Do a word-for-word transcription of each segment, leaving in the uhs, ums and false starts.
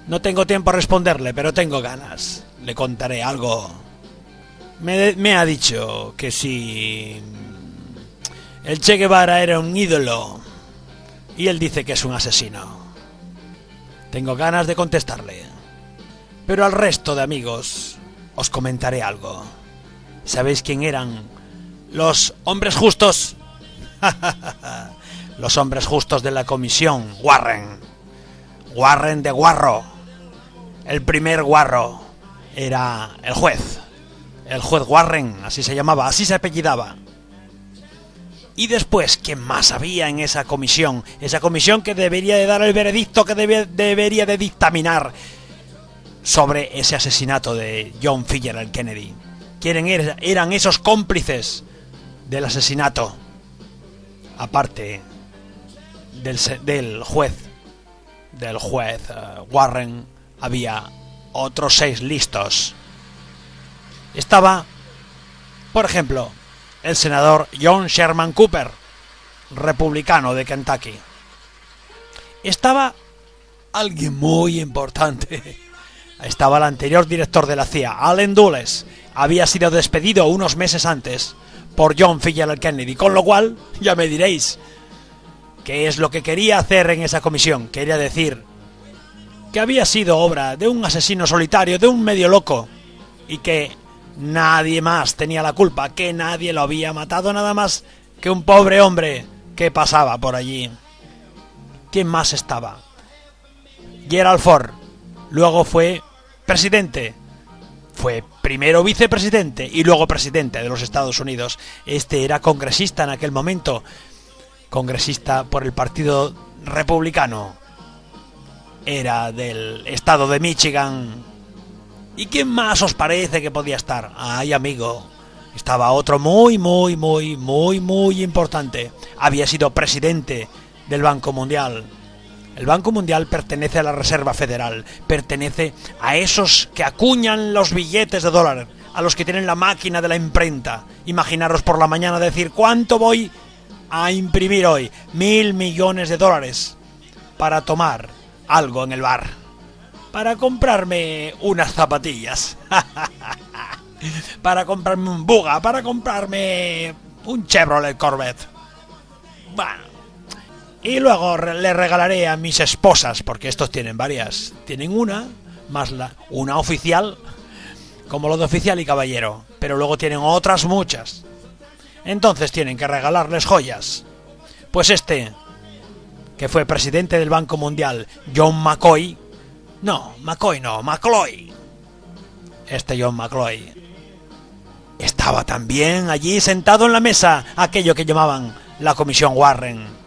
No tengo tiempo a responderle, pero tengo ganas. Le contaré algo. Me, me ha dicho que si el Che Guevara era un ídolo y él dice que es un asesino. Tengo ganas de contestarle. Pero al resto de amigos os comentaré algo. ¿Sabéis quién eran los hombres justos? Los hombres justos de la comisión Warren. Warren de Guarro. El primer guarro era el juez. El juez Warren, así se llamaba, así se apellidaba. Y después, ¿quién más había en esa comisión? Esa comisión que debería de dar el veredicto, que debe, debería de dictaminar sobre ese asesinato de John Fitzgerald Kennedy. ¿Quiénes eran esos cómplices del asesinato? Aparte del, del juez, del juez uh, Warren, había otros seis listos. Estaba, por ejemplo, el senador John Sherman Cooper, republicano de Kentucky. Estaba alguien muy importante. Estaba el anterior director de la C I A, Allen Dulles. Había sido despedido unos meses antes por John Fitzgerald Kennedy, con lo cual, ya me diréis, ¿qué es lo que quería hacer en esa comisión? Quería decir que había sido obra de un asesino solitario, de un medio loco, y que nadie más tenía la culpa, que nadie lo había matado nada más que un pobre hombre que pasaba por allí. ¿Quién más estaba? Gerald Ford. Luego fue presidente. Fue primero vicepresidente y luego presidente de los Estados Unidos. Este era congresista en aquel momento. Congresista por el Partido Republicano. Era del estado de Michigan. ¿Y quién más os parece que podía estar? Ay, amigo, estaba otro muy, muy, muy, muy, muy importante. Había sido presidente del Banco Mundial. El Banco Mundial pertenece a la Reserva Federal, pertenece a esos que acuñan los billetes de dólar, a los que tienen la máquina de la imprenta. Imaginaros por la mañana decir, ¿cuánto voy a imprimir hoy? Mil millones de dólares para tomar algo en el bar, para comprarme unas zapatillas, para comprarme un Buga, para comprarme un Chevrolet Corvette. Bueno, y luego le regalaré a mis esposas, porque estos tienen varias, tienen una, más la una oficial, como lo de oficial y caballero, pero luego tienen otras muchas. Entonces tienen que regalarles joyas. Pues este, que fue presidente del Banco Mundial, John McCoy, no, McCoy no, McCloy. Este John McCloy estaba también allí sentado en la mesa, aquello que llamaban la Comisión Warren.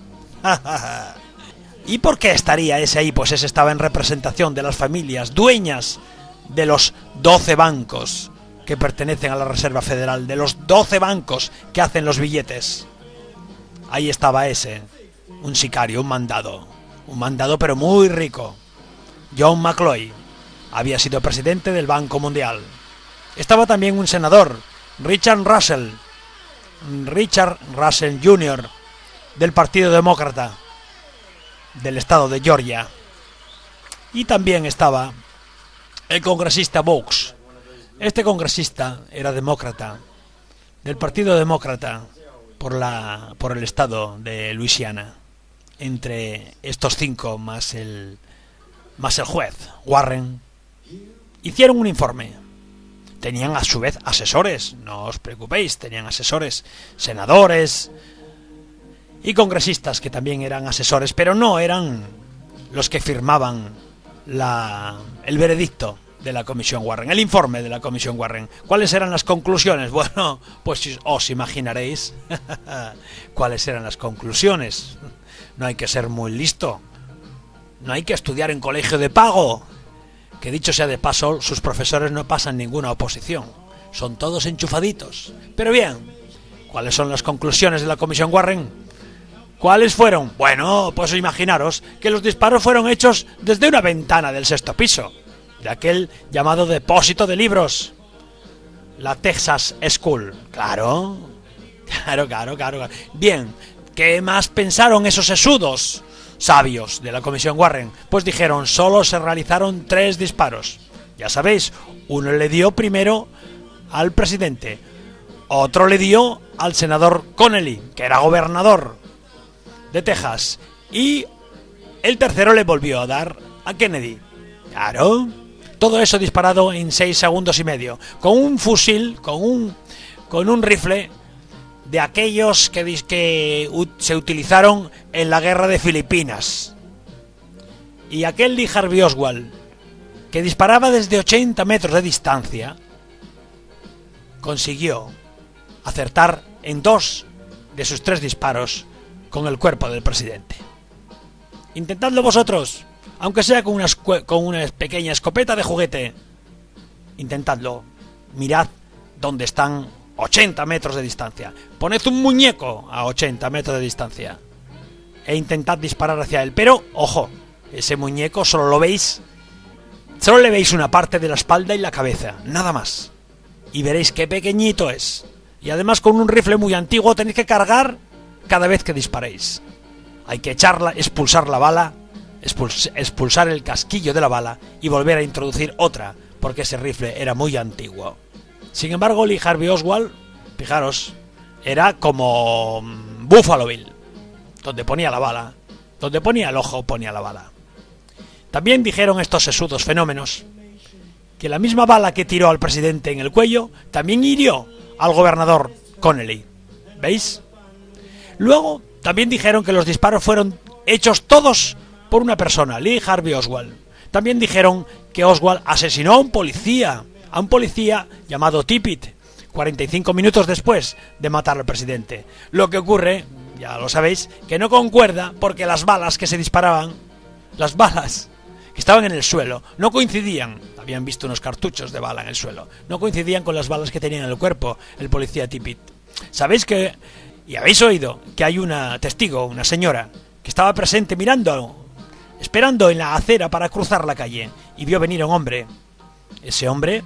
¿Y por qué estaría ese ahí? Pues ese estaba en representación de las familias dueñas de los doce bancos que pertenecen a la Reserva Federal, de los doce bancos que hacen los billetes. Ahí estaba ese, un sicario, un mandado, un mandado pero muy rico. John McCloy había sido presidente del Banco Mundial. Estaba también un senador, Richard Russell, Richard Russell junior, del Partido Demócrata del estado de Georgia. Y también estaba el congresista Boggs. Este congresista era demócrata, del Partido Demócrata por la por el estado de Luisiana. Entre estos cinco más el más el juez Warren hicieron un informe. Tenían a su vez asesores, no os preocupéis, tenían asesores, senadores y congresistas que también eran asesores, pero no eran los que firmaban la, el veredicto de la Comisión Warren, el informe de la Comisión Warren. ¿Cuáles eran las conclusiones? Bueno, pues os imaginaréis cuáles eran las conclusiones. No hay que ser muy listo, no hay que estudiar en colegio de pago, que dicho sea de paso, sus profesores no pasan ninguna oposición, son todos enchufaditos. Pero bien, ¿cuáles son las conclusiones de la Comisión Warren? ¿Cuáles fueron? Bueno, pues imaginaros que los disparos fueron hechos desde una ventana del sexto piso, de aquel llamado depósito de libros, la Texas School. Claro, claro, claro, claro. Bien, ¿qué más pensaron esos sesudos sabios de la Comisión Warren? Pues dijeron, solo se realizaron tres disparos. Ya sabéis, uno le dio primero al presidente, otro le dio al senador Connelly, que era gobernador de Texas, y el tercero le volvió a dar a Kennedy. Claro, todo eso disparado en seis segundos y medio, con un fusil, con un, con un rifle de aquellos que, que se utilizaron en la guerra de Filipinas. Y aquel Lee Harvey Oswald, que disparaba desde ochenta metros de distancia, consiguió acertar en dos de sus tres disparos con el cuerpo del presidente. Intentadlo vosotros, aunque sea con una, con una pequeña escopeta de juguete. Intentadlo. Mirad dónde están ochenta metros de distancia. Poned un muñeco a ochenta metros de distancia e intentad disparar hacia él. Pero, ojo, ese muñeco solo lo veis, solo le veis una parte de la espalda y la cabeza, nada más. Y veréis qué pequeñito es. Y además con un rifle muy antiguo tenéis que cargar cada vez que disparéis. Hay que echarla, expulsar la bala, expuls, expulsar el casquillo de la bala y volver a introducir otra, porque ese rifle era muy antiguo. Sin embargo, Lee Harvey Oswald, fijaros, era como Buffalo Bill, donde ponía la bala, donde ponía el ojo, ponía la bala. También dijeron estos sesudos fenómenos que la misma bala que tiró al presidente en el cuello también hirió al gobernador Connelly. ¿Veis? Luego también dijeron que los disparos fueron hechos todos por una persona, Lee Harvey Oswald. También dijeron que Oswald asesinó a un policía, a un policía llamado Tippit, cuarenta y cinco minutos después de matar al presidente. Lo que ocurre, ya lo sabéis, que no concuerda porque las balas que se disparaban, las balas que estaban en el suelo, no coincidían. Habían visto unos cartuchos de bala en el suelo. No coincidían con las balas que tenía en el cuerpo el policía Tippit. ¿Sabéis que, y habéis oído, que hay una testigo, una señora, que estaba presente mirando, esperando en la acera para cruzar la calle, y vio venir a un hombre? Ese hombre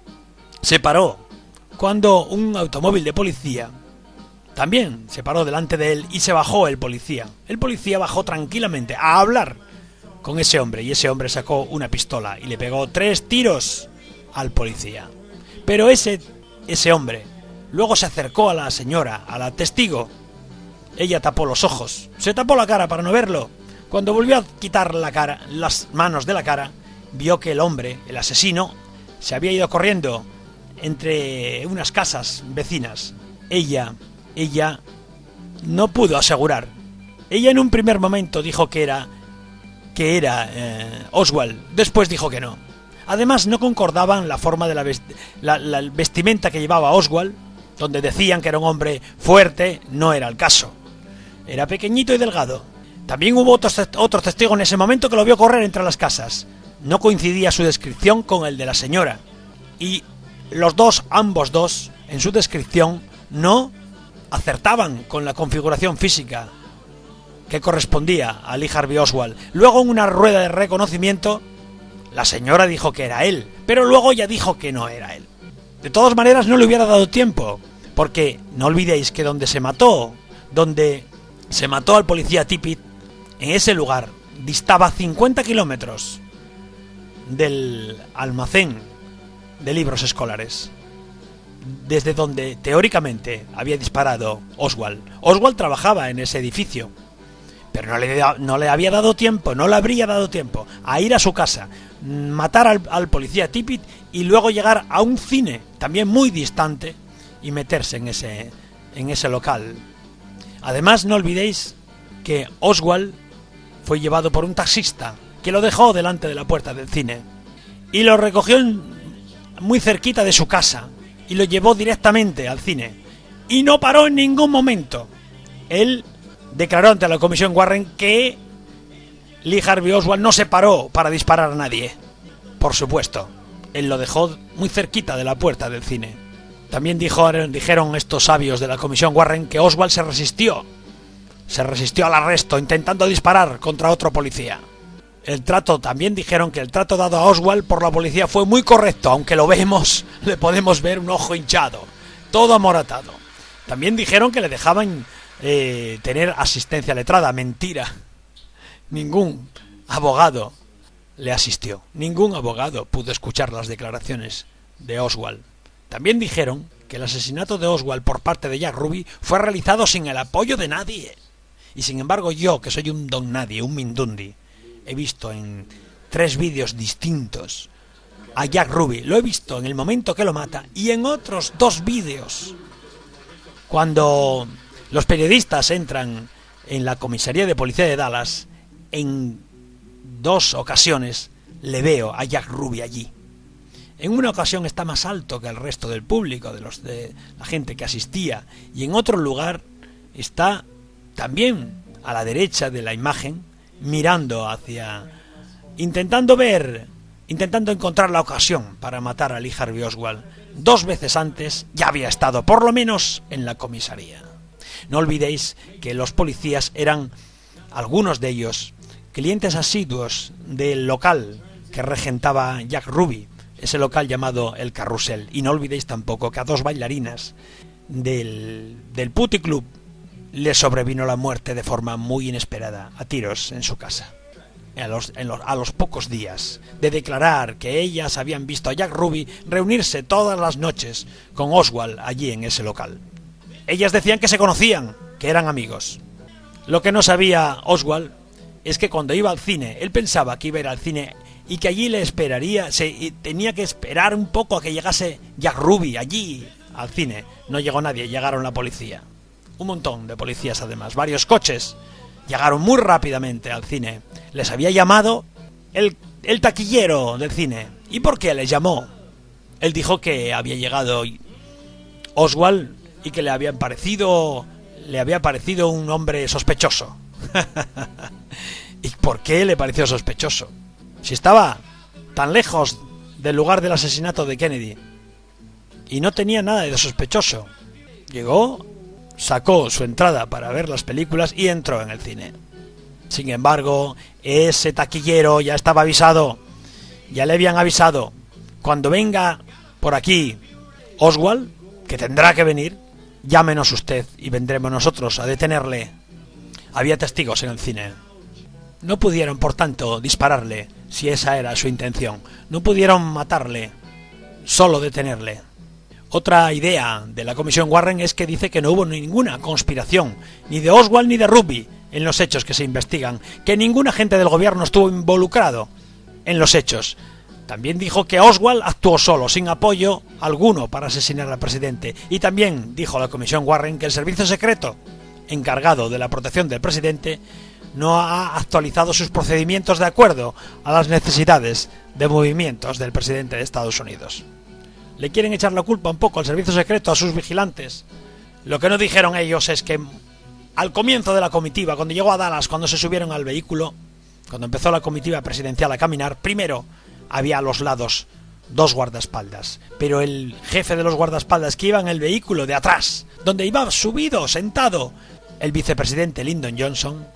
se paró cuando un automóvil de policía también se paró delante de él y se bajó el policía. El policía bajó tranquilamente a hablar con ese hombre y ese hombre sacó una pistola y le pegó tres tiros al policía. Pero ese, ese hombre luego se acercó a la señora, a la testigo. Ella tapó los ojos, se tapó la cara para no verlo. Cuando volvió a quitar la cara, las manos de la cara, vio que el hombre, el asesino, se había ido corriendo entre unas casas vecinas. Ella, ella no pudo asegurar. Ella en un primer momento dijo que era que era eh, Oswald, después dijo que no. Además no concordaban la forma de la, vest la, la vestimenta que llevaba Oswald, donde decían que era un hombre fuerte, no era el caso. Era pequeñito y delgado. También hubo otro, otro testigo en ese momento que lo vio correr entre las casas. No coincidía su descripción con el de la señora. Y los dos, ambos dos, en su descripción, no acertaban con la configuración física que correspondía a Lee Harvey Oswald. Luego, en una rueda de reconocimiento, la señora dijo que era él, pero luego ya dijo que no era él. De todas maneras, no le hubiera dado tiempo, porque no olvidéis que donde se mató, donde se mató al policía Tippit, en ese lugar distaba cincuenta kilómetros del almacén de libros escolares, desde donde teóricamente había disparado Oswald. Oswald trabajaba en ese edificio, pero no le, no le había dado tiempo, no le habría dado tiempo a ir a su casa, matar al, al policía Tippit y luego llegar a un cine también muy distante y meterse en ese, en ese local. Además, no olvidéis que Oswald fue llevado por un taxista que lo dejó delante de la puerta del cine y lo recogió en, muy cerquita de su casa y lo llevó directamente al cine y no paró en ningún momento. Él declaró ante la Comisión Warren que Lee Harvey Oswald no se paró para disparar a nadie. Por supuesto, él lo dejó muy cerquita de la puerta del cine. También dijo, dijeron estos sabios de la Comisión Warren que Oswald se resistió. Se resistió al arresto intentando disparar contra otro policía. El trato, también dijeron que el trato dado a Oswald por la policía fue muy correcto, aunque lo vemos, le podemos ver un ojo hinchado, todo amoratado. También dijeron que le dejaban eh, tener asistencia letrada. Mentira. Ningún abogado le asistió. Ningún abogado pudo escuchar las declaraciones de Oswald. También dijeron que el asesinato de Oswald por parte de Jack Ruby fue realizado sin el apoyo de nadie. Y sin embargo yo, que soy un don nadie, un mindundi, he visto en tres vídeos distintos a Jack Ruby. Lo he visto en el momento que lo mata y en otros dos vídeos. Cuando los periodistas entran en la comisaría de policía de Dallas, en dos ocasiones le veo a Jack Ruby allí. En una ocasión está más alto que el resto del público, de los de la gente que asistía, y en otro lugar está también a la derecha de la imagen, mirando hacia, intentando ver, intentando encontrar la ocasión para matar a Lee Harvey Oswald. Dos veces antes ya había estado, por lo menos, en la comisaría. No olvidéis que los policías eran, algunos de ellos, clientes asiduos del local que regentaba Jack Ruby, ese local llamado El Carrusel. Y no olvidéis tampoco que a dos bailarinas del, del Putty Club le sobrevino la muerte de forma muy inesperada, a tiros en su casa. A los, en los, a los pocos días de declarar que ellas habían visto a Jack Ruby reunirse todas las noches con Oswald allí en ese local. Ellas decían que se conocían, que eran amigos. Lo que no sabía Oswald es que cuando iba al cine, él pensaba que iba a ir al cine y que allí le esperaría, se, tenía que esperar un poco a que llegase Jack Ruby allí al cine. No llegó nadie, llegaron la policía. Un montón de policías además, varios coches. Llegaron muy rápidamente al cine. Les había llamado el, el taquillero del cine. ¿Y por qué les llamó? Él dijo que había llegado Oswald y que le había parecido, le había parecido un hombre sospechoso. ¿Y por qué le pareció sospechoso? Si estaba tan lejos del lugar del asesinato de Kennedy y no tenía nada de sospechoso. Llegó, sacó su entrada para ver las películas y entró en el cine. Sin embargo, ese taquillero ya estaba avisado, ya le habían avisado. Cuando venga por aquí Oswald, que tendrá que venir, llámenos usted y vendremos nosotros a detenerle. Había testigos en el cine. No pudieron, por tanto, dispararle, si esa era su intención. No pudieron matarle, solo detenerle. Otra idea de la Comisión Warren es que dice que no hubo ninguna conspiración, ni de Oswald ni de Ruby, en los hechos que se investigan, que ningún agente del gobierno estuvo involucrado en los hechos. También dijo que Oswald actuó solo, sin apoyo alguno para asesinar al presidente. Y también dijo la Comisión Warren que el servicio secreto encargado de la protección del presidente no ha actualizado sus procedimientos de acuerdo a las necesidades de movimientos del presidente de Estados Unidos. Le quieren echar la culpa un poco al servicio secreto, a sus vigilantes. Lo que no dijeron ellos es que al comienzo de la comitiva, cuando llegó a Dallas, cuando se subieron al vehículo, cuando empezó la comitiva presidencial a caminar, primero había a los lados dos guardaespaldas, pero el jefe de los guardaespaldas que iba en el vehículo de atrás, donde iba subido, sentado, el vicepresidente Lyndon Johnson,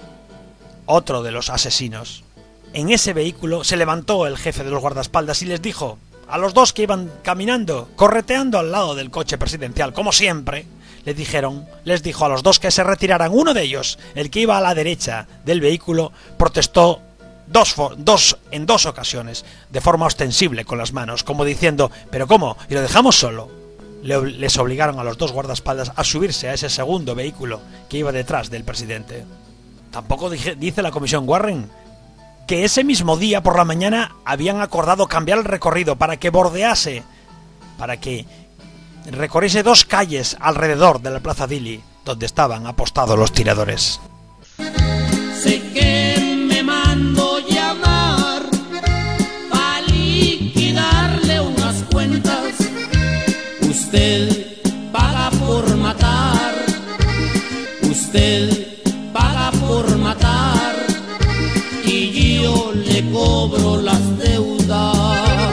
otro de los asesinos, en ese vehículo se levantó el jefe de los guardaespaldas y les dijo a los dos que iban caminando, correteando al lado del coche presidencial, como siempre, les dijeron, les dijo a los dos que se retiraran. Uno de ellos, el que iba a la derecha del vehículo, protestó dos, dos en dos ocasiones, de forma ostensible con las manos, como diciendo, ¿pero cómo? ¿Y lo dejamos solo? Le, les obligaron a los dos guardaespaldas a subirse a ese segundo vehículo que iba detrás del presidente. Tampoco dije, dice la Comisión Warren que ese mismo día por la mañana habían acordado cambiar el recorrido para que bordease, para que recorriese dos calles alrededor de la Plaza Dilley, donde estaban apostados los tiradores. Sé que me mando llamar para liquidarle unas cuentas. Usted paga por matar, usted paga por matar, y yo le cobro las deudas.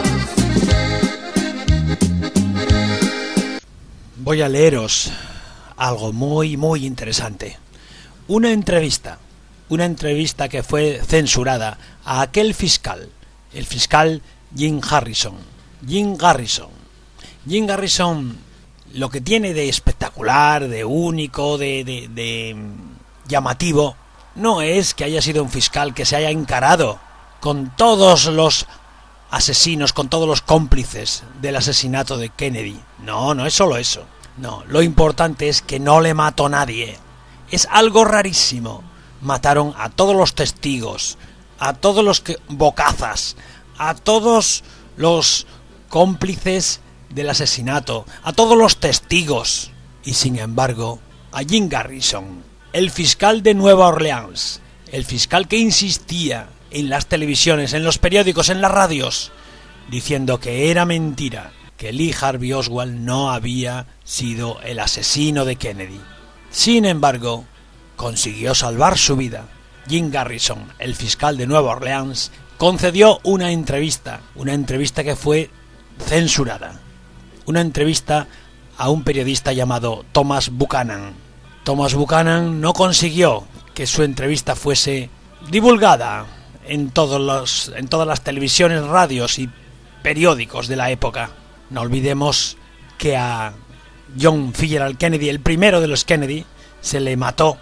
Voy a leeros algo muy, muy interesante. Una entrevista, una entrevista que fue censurada a aquel fiscal, el fiscal Jim Harrison. Jim Garrison. Jim Garrison, lo que tiene de espectacular, de único, de, de, de llamativo, no es que haya sido un fiscal que se haya encarado con todos los asesinos, con todos los cómplices del asesinato de Kennedy. No, no es solo eso. No, lo importante es que no le mató nadie. Es algo rarísimo. Mataron a todos los testigos, a todos los que, bocazas, a todos los cómplices del asesinato, a todos los testigos. Y sin embargo, a Jim Garrison, el fiscal de Nueva Orleans, el fiscal que insistía en las televisiones, en los periódicos, en las radios, diciendo que era mentira, que Lee Harvey Oswald no había sido el asesino de Kennedy. Sin embargo, consiguió salvar su vida. Jim Garrison, el fiscal de Nueva Orleans, concedió una entrevista, una entrevista que fue censurada, una entrevista a un periodista llamado Thomas Buchanan. Thomas Buchanan no consiguió que su entrevista fuese divulgada en todos los, en todas las televisiones, radios y periódicos de la época. No olvidemos que a John Fitzgerald Kennedy, el primero de los Kennedy, se le mató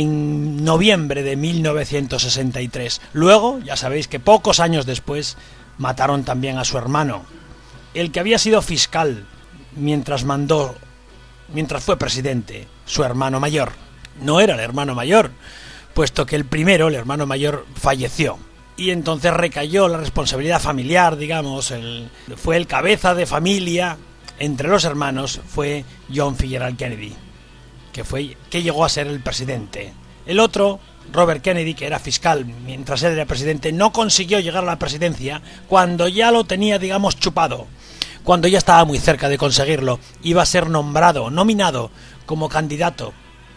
en noviembre de mil novecientos sesenta y tres. Luego, ya sabéis que pocos años después, mataron también a su hermano, el que había sido fiscal mientras mandó, mientras fue presidente, su hermano mayor. No era el hermano mayor, puesto que el primero, el hermano mayor, falleció. Y entonces recayó la responsabilidad familiar, digamos, el, fue el cabeza de familia entre los hermanos, fue John Fitzgerald Kennedy, que fue que llegó a ser el presidente. El otro, Robert Kennedy, que era fiscal mientras él era presidente, no consiguió llegar a la presidencia cuando ya lo tenía, digamos, chupado, cuando ya estaba muy cerca de conseguirlo. Iba a ser nombrado, nominado como candidato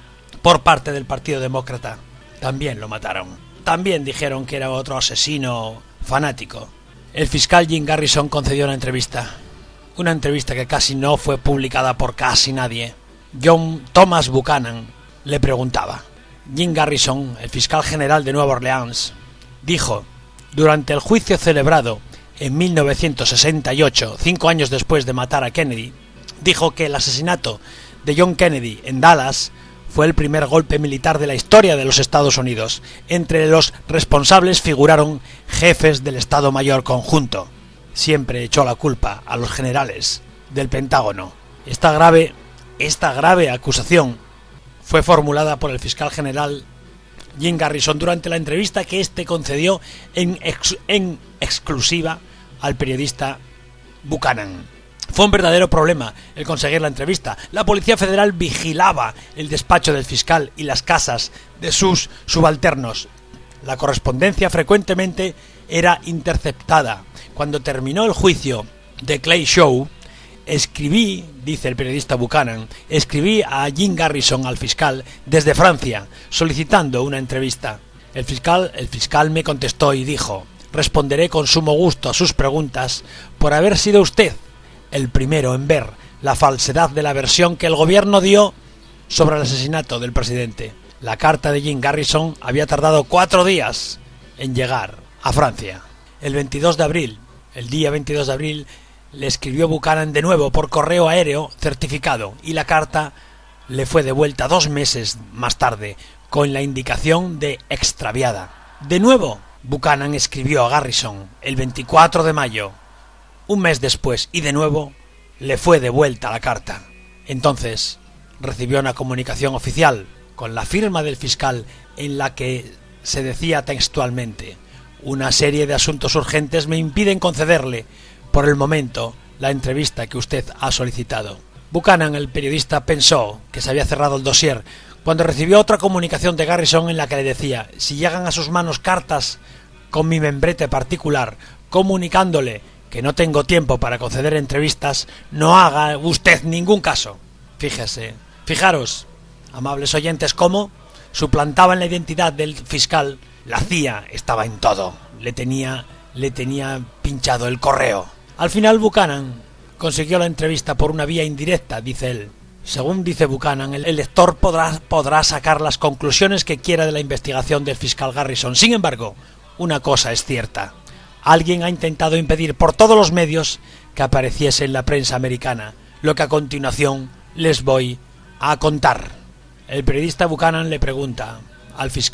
por parte del Partido Demócrata. También lo mataron. También dijeron que era otro asesino fanático. El fiscal Jim Garrison concedió una entrevista, una entrevista que casi no fue publicada por casi nadie. John Thomas Buchanan le preguntaba. Jim Garrison, el fiscal general de Nueva Orleans, dijo, durante el juicio celebrado en mil novecientos sesenta y ocho, cinco años después de matar a Kennedy, dijo que el asesinato de John Kennedy en Dallas fue el primer golpe militar de la historia de los Estados Unidos. Entre los responsables figuraron jefes del Estado Mayor Conjunto. Siempre echó la culpa a los generales del Pentágono. Esta grave, esta grave acusación fue formulada por el fiscal general Jim Garrison durante la entrevista que éste concedió en, ex, en exclusiva al periodista Buchanan. Fue un verdadero problema el conseguir la entrevista. La Policía Federal vigilaba el despacho del fiscal y las casas de sus subalternos. La correspondencia frecuentemente era interceptada. Cuando terminó el juicio de Clay Shaw, escribí, dice el periodista Buchanan, escribí a Jim Garrison, al fiscal, desde Francia, solicitando una entrevista. El fiscal, el fiscal me contestó y dijo, responderé con sumo gusto a sus preguntas por haber sido usted el primero en ver la falsedad de la versión que el gobierno dio sobre el asesinato del presidente. La carta de Jim Garrison había tardado cuatro días en llegar a Francia. El veintidós de abril, el día veintidós de abril, le escribió Buchanan de nuevo por correo aéreo certificado y la carta le fue devuelta dos meses más tarde con la indicación de extraviada. De nuevo, Buchanan escribió a Garrison el veinticuatro de mayo, un mes después, y de nuevo le fue devuelta la carta. Entonces recibió una comunicación oficial con la firma del fiscal en la que se decía textualmente: una serie de asuntos urgentes me impiden concederle por el momento la entrevista que usted ha solicitado. Buchanan, el periodista, pensó que se había cerrado el dossier cuando recibió otra comunicación de Garrison en la que le decía: si llegan a sus manos cartas con mi membrete particular comunicándole que no tengo tiempo para conceder entrevistas, no haga usted ningún caso. Fíjese, fijaros, amables oyentes, cómo suplantaban la identidad del fiscal. La C I A estaba en todo, le tenía, le tenía pinchado el correo. Al final Buchanan consiguió la entrevista por una vía indirecta, dice él. Según dice Buchanan, el lector podrá, podrá sacar las conclusiones que quiera de la investigación del fiscal Garrison. Sin embargo, una cosa es cierta. Alguien ha intentado impedir por todos los medios que apareciese en la prensa americana, lo que a continuación les voy a contar. El periodista Buchanan le pregunta al fiscal: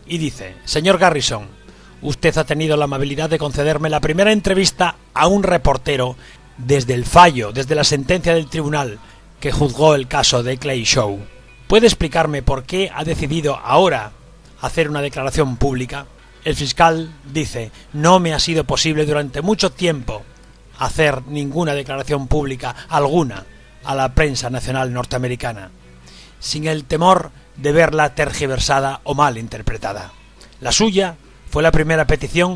y dice: señor Garrison, usted ha tenido la amabilidad de concederme la primera entrevista a un reportero desde el fallo, desde la sentencia del tribunal que juzgó el caso de Clay Shaw. ¿Puede explicarme por qué ha decidido ahora hacer una declaración pública? El fiscal dice: no me ha sido posible durante mucho tiempo hacer ninguna declaración pública alguna a la prensa nacional norteamericana, sin el temor de verla tergiversada o mal interpretada. La suya fue la primera petición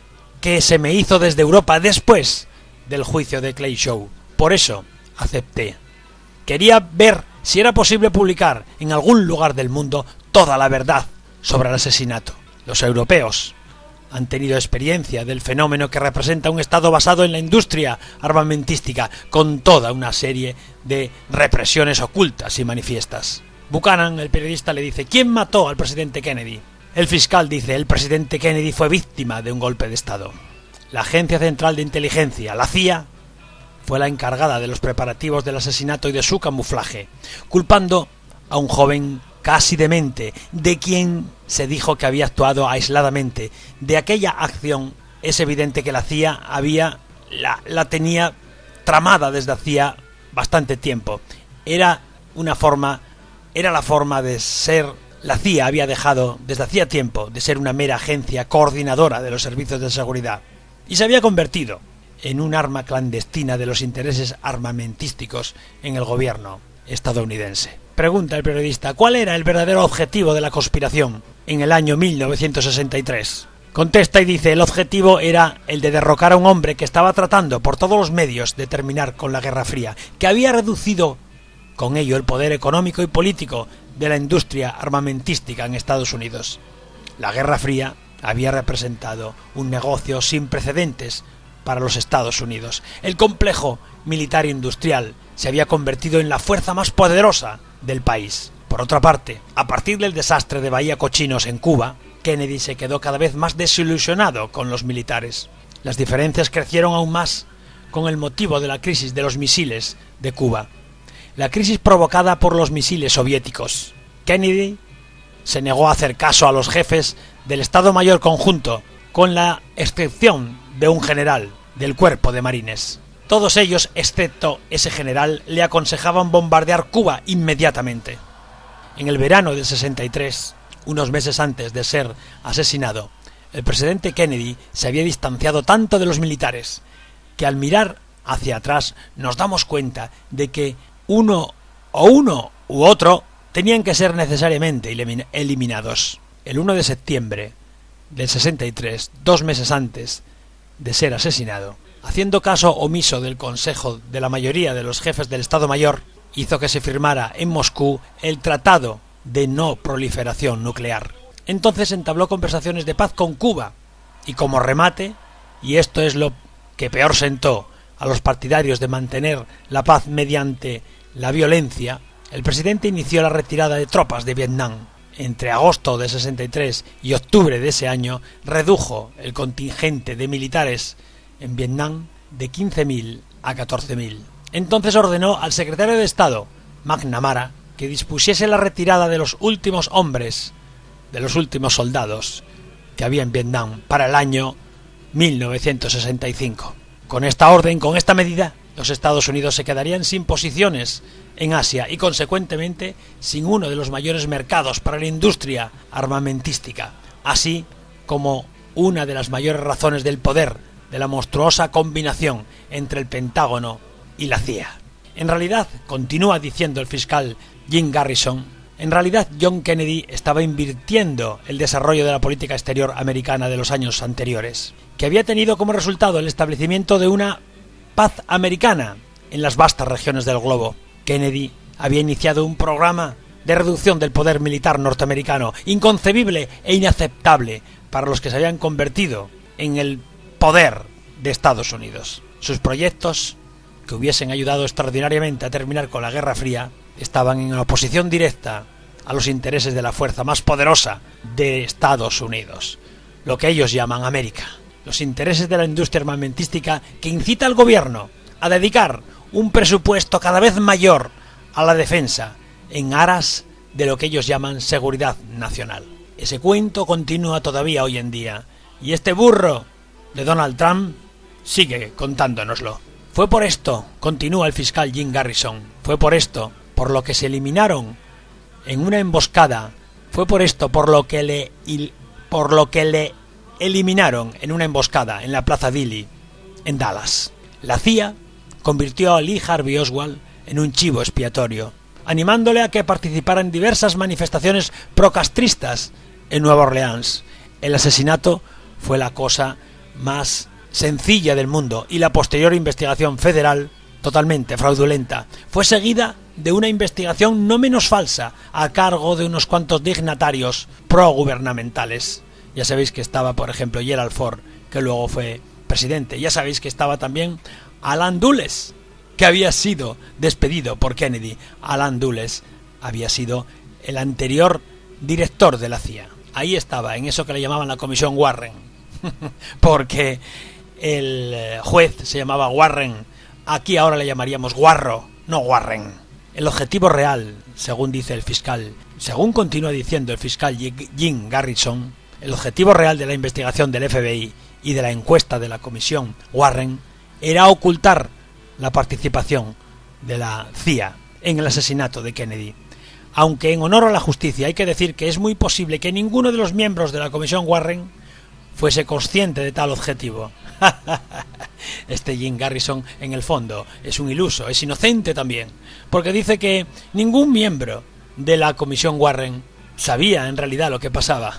que se me hizo desde Europa después del juicio de Clay Shaw. Por eso acepté. Quería ver si era posible publicar en algún lugar del mundo toda la verdad sobre el asesinato. Los europeos han tenido experiencia del fenómeno que representa un Estado basado en la industria armamentística, con toda una serie de represiones ocultas y manifiestas. Buchanan, el periodista, le dice: ¿quién mató al presidente Kennedy? El fiscal dice: el presidente Kennedy fue víctima de un golpe de Estado. La Agencia Central de Inteligencia, la C I A, fue la encargada de los preparativos del asesinato y de su camuflaje, culpando a un joven casi demente, de quien se dijo que había actuado aisladamente. De aquella acción es evidente que la C I A había, la, la tenía tramada desde hacía bastante tiempo. Era una forma, era la forma de ser. La C I A había dejado desde hacía tiempo de ser una mera agencia coordinadora de los servicios de seguridad y se había convertido en un arma clandestina de los intereses armamentísticos en el gobierno estadounidense. Pregunta el periodista: ¿cuál era el verdadero objetivo de la conspiración en el año mil novecientos sesenta y tres? Contesta y dice: el objetivo era el de derrocar a un hombre que estaba tratando por todos los medios de terminar con la Guerra Fría, que había reducido con ello el poder económico y político de la industria armamentística en Estados Unidos. La Guerra Fría había representado un negocio sin precedentes para los Estados Unidos. El complejo militar industrial se había convertido en la fuerza más poderosa del país. Por otra parte, a partir del desastre de Bahía Cochinos en Cuba, Kennedy se quedó cada vez más desilusionado con los militares. Las diferencias crecieron aún más con el motivo de la crisis de los misiles de Cuba. La crisis provocada por los misiles soviéticos. Kennedy se negó a hacer caso a los jefes del Estado Mayor Conjunto, con la excepción de un general del Cuerpo de Marines. Todos ellos, excepto ese general, le aconsejaban bombardear Cuba inmediatamente. En el verano del sesenta y tres, unos meses antes de ser asesinado, el presidente Kennedy se había distanciado tanto de los militares que al mirar hacia atrás nos damos cuenta de que uno o uno u otro tenían que ser necesariamente eliminados. El uno de septiembre del sesenta y tres, dos meses antes de ser asesinado, haciendo caso omiso del consejo de la mayoría de los jefes del Estado Mayor, hizo que se firmara en Moscú el Tratado de No Proliferación Nuclear. Entonces entabló conversaciones de paz con Cuba y, como remate, y esto es lo que peor sentó a los partidarios de mantener la paz mediante la violencia, el presidente inició la retirada de tropas de Vietnam. Entre agosto de sesenta y tres y octubre de ese año redujo el contingente de militares en Vietnam de quince mil a catorce mil. Entonces ordenó al secretario de Estado, McNamara, que dispusiese la retirada de los últimos hombres, de los últimos soldados que había en Vietnam para el año mil novecientos sesenta y cinco. Con esta orden, con esta medida, los Estados Unidos se quedarían sin posiciones en Asia y, consecuentemente, sin uno de los mayores mercados para la industria armamentística, así como una de las mayores razones del poder de la monstruosa combinación entre el Pentágono y la C I A. En realidad, continúa diciendo el fiscal Jim Garrison, en realidad John Kennedy estaba invirtiendo el desarrollo de la política exterior americana de los años anteriores, que había tenido como resultado el establecimiento de una paz americana en las vastas regiones del globo. Kennedy había iniciado un programa de reducción del poder militar norteamericano, inconcebible e inaceptable para los que se habían convertido en el poder de Estados Unidos. Sus proyectos, que hubiesen ayudado extraordinariamente a terminar con la Guerra Fría, estaban en oposición directa a los intereses de la fuerza más poderosa de Estados Unidos, lo que ellos llaman América. Los intereses de la industria armamentística que incita al gobierno a dedicar un presupuesto cada vez mayor a la defensa en aras de lo que ellos llaman seguridad nacional. Ese cuento continúa todavía hoy en día, y este burro de Donald Trump sigue contándonoslo. Fue por esto, continúa el fiscal Jim Garrison, fue por esto, por lo que se eliminaron en una emboscada, fue por esto, por lo que le, por lo que le eliminaron en una emboscada en la Plaza Dilley, en Dallas. La C I A convirtió a Lee Harvey Oswald en un chivo expiatorio, animándole a que participara en diversas manifestaciones procastristas en Nueva Orleans. El asesinato fue la cosa más sencilla del mundo y la posterior investigación federal, totalmente fraudulenta, fue seguida de una investigación no menos falsa a cargo de unos cuantos dignatarios progubernamentales. Ya sabéis que estaba, por ejemplo, Gerald Ford, que luego fue presidente. Ya sabéis que estaba también Alan Dulles, que había sido despedido por Kennedy. Alan Dulles había sido el anterior director de la C I A. Ahí estaba, en eso que le llamaban la Comisión Warren, porque el juez se llamaba Warren. Aquí ahora le llamaríamos Guarro, no Warren. El objetivo real, según dice el fiscal, según continúa diciendo el fiscal Jim Garrison, el objetivo real de la investigación del F B I y de la encuesta de la Comisión Warren era ocultar la participación de la C I A en el asesinato de Kennedy. Aunque en honor a la justicia hay que decir que es muy posible que ninguno de los miembros de la Comisión Warren fuese consciente de tal objetivo. Este Jim Garrison, en el fondo, es un iluso, es inocente también, porque dice que ningún miembro de la Comisión Warren sabía en realidad lo que pasaba.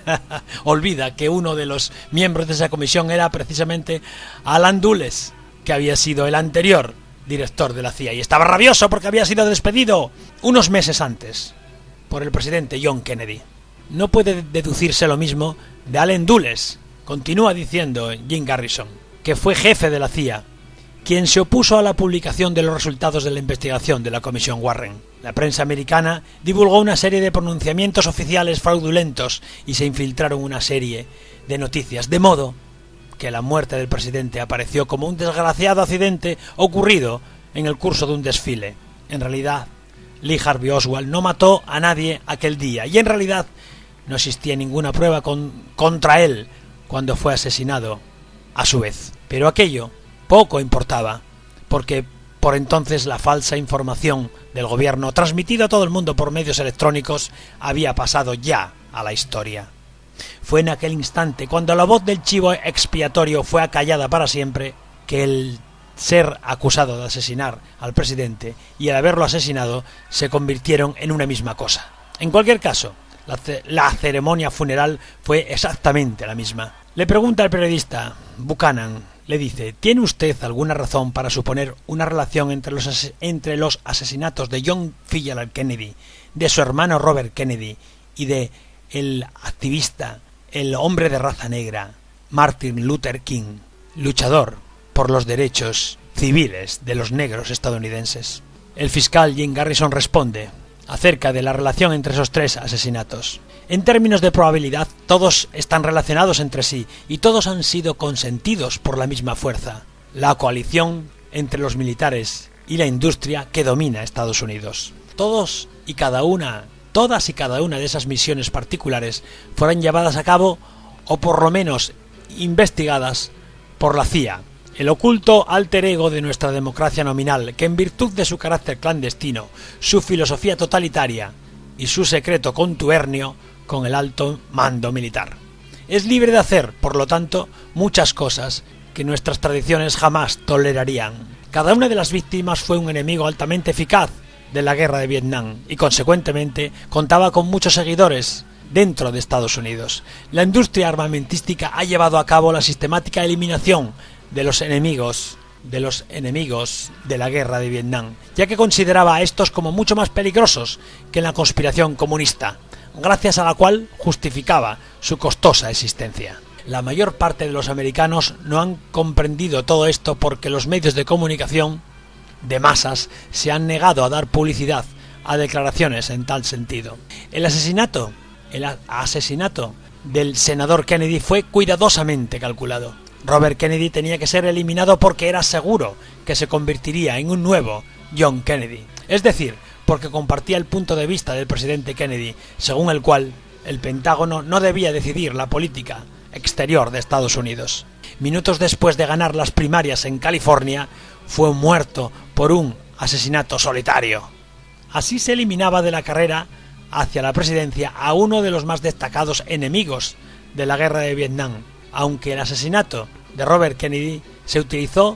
Olvida que uno de los miembros de esa comisión era precisamente Alan Dulles, que había sido el anterior director de la C I A, y estaba rabioso porque había sido despedido unos meses antes por el presidente John Kennedy. No puede deducirse lo mismo de Alan Dulles, continúa diciendo Jim Garrison, que fue jefe de la C I A, quien se opuso a la publicación de los resultados de la investigación de la Comisión Warren. La prensa americana divulgó una serie de pronunciamientos oficiales fraudulentos y se infiltraron una serie de noticias, de modo que la muerte del presidente apareció como un desgraciado accidente ocurrido en el curso de un desfile. En realidad, Lee Harvey Oswald no mató a nadie aquel día, y en realidad no existía ninguna prueba con, contra él cuando fue asesinado a su vez. Pero aquello poco importaba, porque por entonces la falsa información del gobierno transmitida a todo el mundo por medios electrónicos había pasado ya a la historia. Fue en aquel instante, cuando la voz del chivo expiatorio fue acallada para siempre, que el ser acusado de asesinar al presidente y el haberlo asesinado se convirtieron en una misma cosa. En cualquier caso, la, ce- la ceremonia funeral fue exactamente la misma. Le pregunta al periodista Buchanan, le dice: ¿tiene usted alguna razón para suponer una relación entre los, as- entre los asesinatos de John Fitzgerald Kennedy, de su hermano Robert Kennedy y de el activista, el hombre de raza negra, Martin Luther King, luchador por los derechos civiles de los negros estadounidenses? El fiscal Jim Garrison responde acerca de la relación entre esos tres asesinatos. En términos de probabilidad, todos están relacionados entre sí y todos han sido consentidos por la misma fuerza, la coalición entre los militares y la industria que domina Estados Unidos. Todos y cada una, todas y cada una de esas misiones particulares fueron llevadas a cabo, o por lo menos investigadas, por la C I A, el oculto alter ego de nuestra democracia nominal, que en virtud de su carácter clandestino, su filosofía totalitaria y su secreto contubernio con el alto mando militar, es libre de hacer, por lo tanto, muchas cosas que nuestras tradiciones jamás tolerarían. Cada una de las víctimas fue un enemigo altamente eficaz de la guerra de Vietnam y, consecuentemente, contaba con muchos seguidores dentro de Estados Unidos. La industria armamentística ha llevado a cabo la sistemática eliminación de los enemigos de los enemigos de la guerra de Vietnam, ya que consideraba a estos como mucho más peligrosos que la conspiración comunista, gracias a la cual justificaba su costosa existencia. La mayor parte de los americanos no han comprendido todo esto porque los medios de comunicación de masas se han negado a dar publicidad a declaraciones en tal sentido. El asesinato, el asesinato del senador Kennedy fue cuidadosamente calculado. Robert Kennedy tenía que ser eliminado porque era seguro que se convertiría en un nuevo John Kennedy. Es decir, porque compartía el punto de vista del presidente Kennedy, según el cual el Pentágono no debía decidir la política exterior de Estados Unidos. Minutos después de ganar las primarias en California, fue muerto por un asesinato solitario. Así se eliminaba de la carrera hacia la presidencia a uno de los más destacados enemigos de la guerra de Vietnam, aunque el asesinato de Robert Kennedy se utilizó,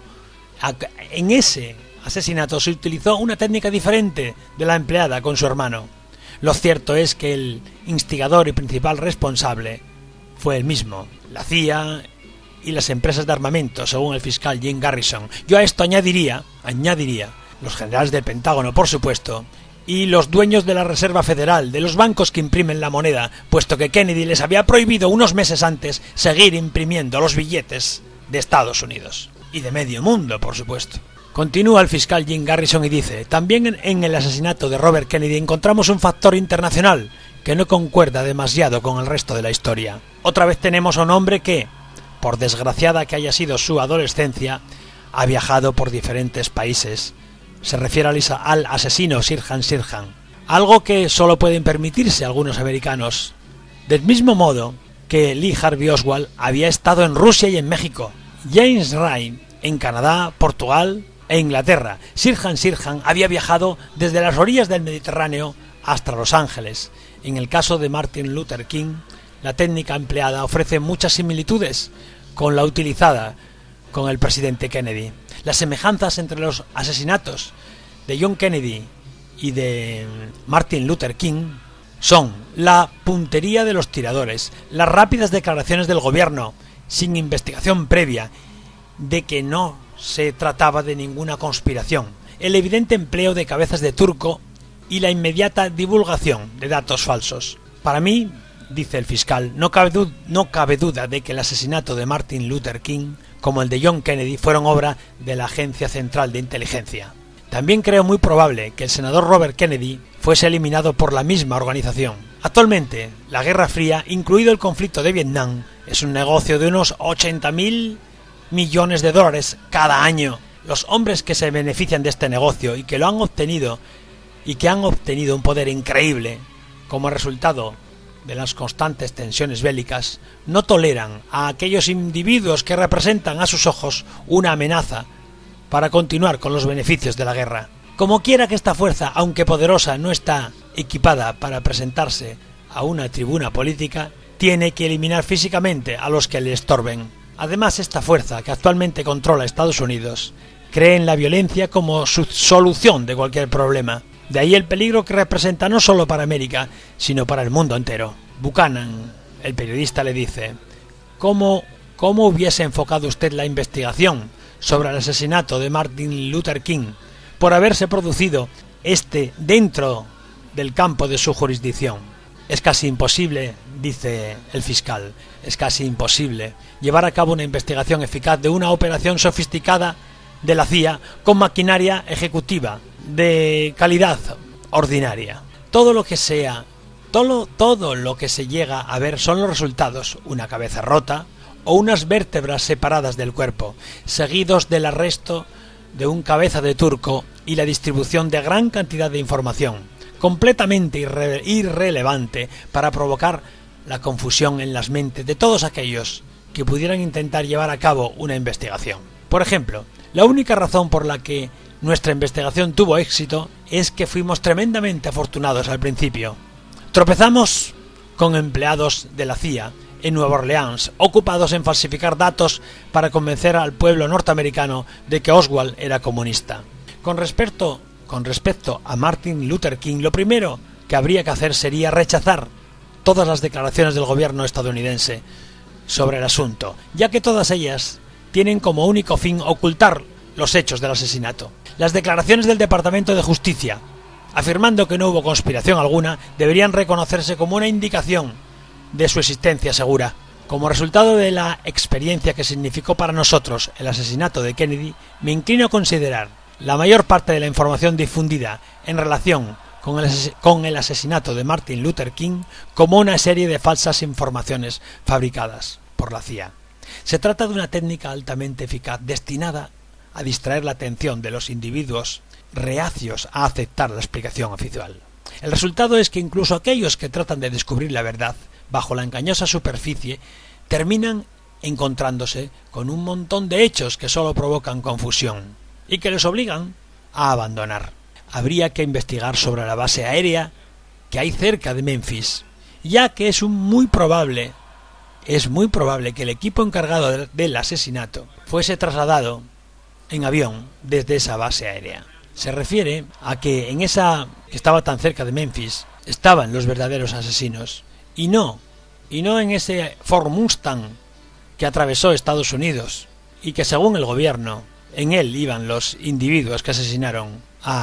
en ese asesinato se utilizó una técnica diferente de la empleada con su hermano. Lo cierto es que el instigador y principal responsable fue el mismo, la C I A y las empresas de armamento, según el fiscal Jim Garrison. Yo a esto añadiría, añadiría, los generales del Pentágono, por supuesto, y los dueños de la Reserva Federal, de los bancos que imprimen la moneda, puesto que Kennedy les había prohibido unos meses antes seguir imprimiendo los billetes de Estados Unidos. Y de medio mundo, por supuesto. Continúa el fiscal Jim Garrison y dice: también en, en el asesinato de Robert Kennedy encontramos un factor internacional que no concuerda demasiado con el resto de la historia. Otra vez tenemos a un hombre que, por desgraciada que haya sido su adolescencia, ha viajado por diferentes países. Se refiere al, al asesino Sirhan Sirhan, algo que solo pueden permitirse algunos americanos. Del mismo modo que Lee Harvey Oswald había estado en Rusia y en México, James Ryan en Canadá, Portugal e Inglaterra. Sirhan Sirhan había viajado desde las orillas del Mediterráneo hasta Los Ángeles. En el caso de Martin Luther King, la técnica empleada ofrece muchas similitudes con la utilizada con el presidente Kennedy. Las semejanzas entre los asesinatos de John Kennedy y de Martin Luther King son la puntería de los tiradores, las rápidas declaraciones del gobierno, sin investigación previa, de que no se trataba de ninguna conspiración, el evidente empleo de cabezas de turco y la inmediata divulgación de datos falsos. Para mí, dice el fiscal, no cabe, du- no cabe duda de que el asesinato de Martin Luther King, como el de John Kennedy, fueron obra de la Agencia Central de Inteligencia. También creo muy probable que el senador Robert Kennedy fuese eliminado por la misma organización. Actualmente, la Guerra Fría, incluido el conflicto de Vietnam, es un negocio de unos ochenta mil millones de dólares cada año. Los hombres que se benefician de este negocio y que lo han obtenido y que han obtenido un poder increíble como resultado de las constantes tensiones bélicas, no toleran a aquellos individuos que representan a sus ojos una amenaza para continuar con los beneficios de la guerra. Como quiera que esta fuerza, aunque poderosa, no está equipada para presentarse a una tribuna política, tiene que eliminar físicamente a los que le estorben. Además, esta fuerza, que actualmente controla Estados Unidos, cree en la violencia como su solución de cualquier problema. De ahí el peligro que representa no solo para América, sino para el mundo entero. Buchanan, el periodista, le dice: ¿Cómo, cómo hubiese enfocado usted la investigación sobre el asesinato de Martin Luther King por haberse producido este dentro del campo de su jurisdicción? Es casi imposible, dice el fiscal, es casi imposible llevar a cabo una investigación eficaz de una operación sofisticada de la C I A con maquinaria ejecutiva de calidad ordinaria. Todo lo que sea, todo, todo lo que se llega a ver son los resultados: una cabeza rota o unas vértebras separadas del cuerpo, seguidos del arresto de un cabeza de turco y la distribución de gran cantidad de información, completamente irre- irrelevante para provocar la confusión en las mentes de todos aquellos que pudieran intentar llevar a cabo una investigación. Por ejemplo, la única razón por la que nuestra investigación tuvo éxito es que fuimos tremendamente afortunados al principio. Tropezamos con empleados de la C I A en Nueva Orleans, ocupados en falsificar datos para convencer al pueblo norteamericano de que Oswald era comunista. Con respecto, con respecto a Martin Luther King, lo primero que habría que hacer sería rechazar todas las declaraciones del gobierno estadounidense sobre el asunto, ya que todas ellas tienen como único fin ocultar los hechos del asesinato. Las declaraciones del Departamento de Justicia, afirmando que no hubo conspiración alguna, deberían reconocerse como una indicación de su existencia segura. Como resultado de la experiencia que significó para nosotros el asesinato de Kennedy, me inclino a considerar la mayor parte de la información difundida en relación con el, ases- con el asesinato de Martin Luther King como una serie de falsas informaciones fabricadas por la C I A. Se trata de una técnica altamente eficaz destinada a distraer la atención de los individuos reacios a aceptar la explicación oficial. El resultado es que incluso aquellos que tratan de descubrir la verdad bajo la engañosa superficie terminan encontrándose con un montón de hechos que solo provocan confusión y que les obligan a abandonar. Habría que investigar sobre la base aérea que hay cerca de Memphis, ya que es un muy probable, es muy probable que el equipo encargado del asesinato fuese trasladado en avión desde esa base aérea. Se refiere a que en esa que estaba tan cerca de Memphis estaban los verdaderos asesinos y no, y no en ese Ford Mustang que atravesó Estados Unidos y que según el gobierno en él iban los individuos que asesinaron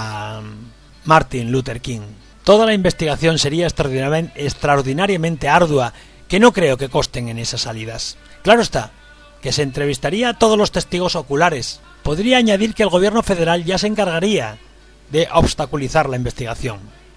a Martin Luther King. Toda la investigación sería extraordinariamente, extraordinariamente ardua, que no creo que costen en esas salidas. Claro está, que se entrevistaría a todos los testigos oculares. Podría añadir que el gobierno federal ya se encargaría de obstaculizar la investigación.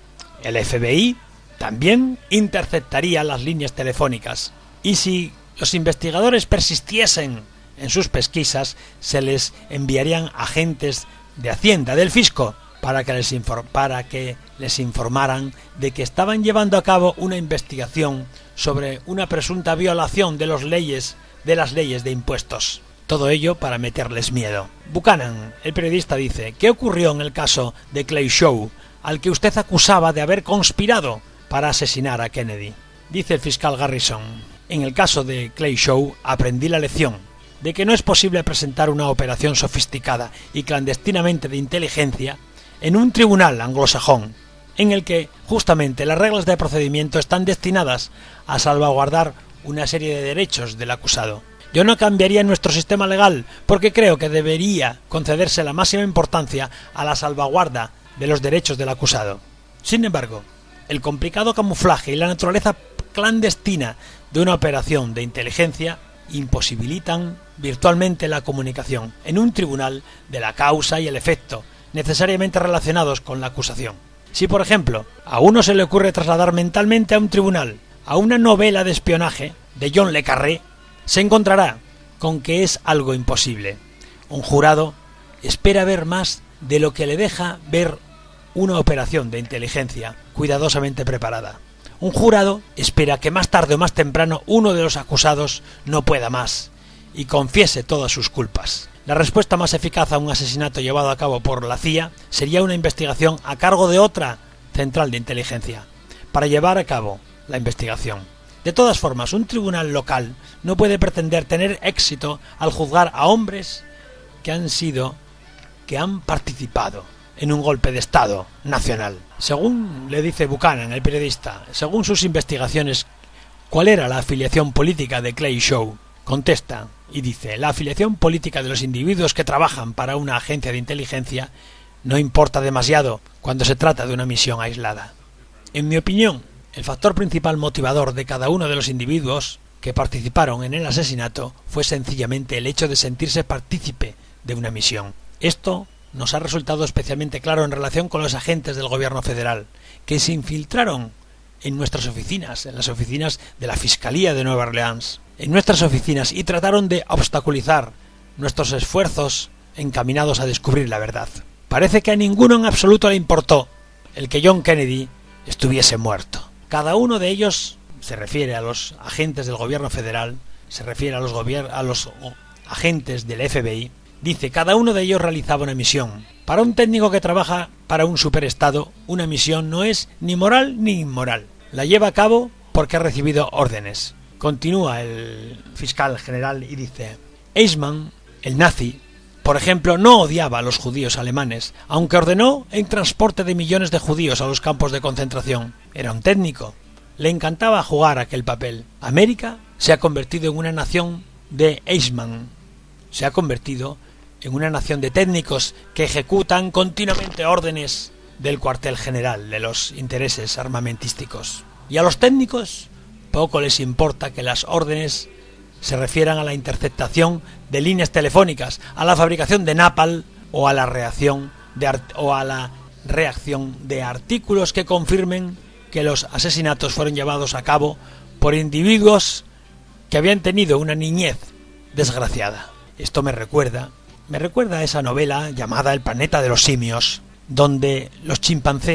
El F B I también interceptaría las líneas telefónicas. Y si los investigadores persistiesen en sus pesquisas, se les enviarían agentes de Hacienda, del Fisco, para que les inform- para que les informaran de que estaban llevando a cabo una investigación sobre una presunta violación de las leyes de las leyes de impuestos. Todo ello para meterles miedo. Buchanan, el periodista, dice: ¿qué ocurrió en el caso de Clay Shaw, al que usted acusaba de haber conspirado para asesinar a Kennedy? Dice el fiscal Garrison: en el caso de Clay Shaw aprendí la lección de que no es posible presentar una operación sofisticada y clandestinamente de inteligencia en un tribunal anglosajón, en el que justamente las reglas de procedimiento están destinadas a salvaguardar una serie de derechos del acusado. Yo no cambiaría nuestro sistema legal porque creo que debería concederse la máxima importancia a la salvaguarda de los derechos del acusado. Sin embargo, el complicado camuflaje y la naturaleza clandestina de una operación de inteligencia imposibilitan virtualmente la comunicación en un tribunal de la causa y el efecto necesariamente relacionados con la acusación. Si, por ejemplo, a uno se le ocurre trasladar mentalmente a un tribunal a una novela de espionaje de John le Carré, se encontrará con que es algo imposible. Un jurado espera ver más de lo que le deja ver una operación de inteligencia cuidadosamente preparada. Un jurado espera que más tarde o más temprano uno de los acusados no pueda más y confiese todas sus culpas. La respuesta más eficaz a un asesinato llevado a cabo por la C I A sería una investigación a cargo de otra central de inteligencia, para llevar a cabo la investigación. De todas formas, un tribunal local no puede pretender tener éxito al juzgar a hombres que han sido, que han participado en un golpe de Estado nacional. Según le dice Buchanan, el periodista, según sus investigaciones, ¿cuál era la afiliación política de Clay Shaw? Contesta y dice: la afiliación política de los individuos que trabajan para una agencia de inteligencia no importa demasiado cuando se trata de una misión aislada. En mi opinión, el factor principal motivador de cada uno de los individuos que participaron en el asesinato fue sencillamente el hecho de sentirse partícipe de una misión. Esto nos ha resultado especialmente claro en relación con los agentes del gobierno federal, que se infiltraron en nuestras oficinas, en las oficinas de la Fiscalía de Nueva Orleans, en nuestras oficinas, y trataron de obstaculizar nuestros esfuerzos encaminados a descubrir la verdad. Parece que a ninguno en absoluto le importó el que John Kennedy estuviese muerto. Cada uno de ellos, se refiere a los agentes del gobierno federal, se refiere a los, gobier- a los agentes del F B I, dice: cada uno de ellos realizaba una misión. Para un técnico que trabaja para un superestado, una misión no es ni moral ni inmoral. La lleva a cabo porque ha recibido órdenes. Continúa el fiscal general y dice: Eichmann, el nazi, por ejemplo, no odiaba a los judíos alemanes, aunque ordenó el transporte de millones de judíos a los campos de concentración. Era un técnico. Le encantaba jugar aquel papel. América se ha convertido en una nación de Eichmann. Se ha convertido en una nación de técnicos que ejecutan continuamente órdenes del cuartel general de los intereses armamentísticos. Y a los técnicos poco les importa que las órdenes se refieran a la interceptación de líneas telefónicas, a la fabricación de napalm o a la reacción de art- o a la reacción de artículos que confirmen que los asesinatos fueron llevados a cabo por individuos que habían tenido una niñez desgraciada. Esto me recuerda, me recuerda a esa novela llamada El planeta de los simios, donde los chimpancés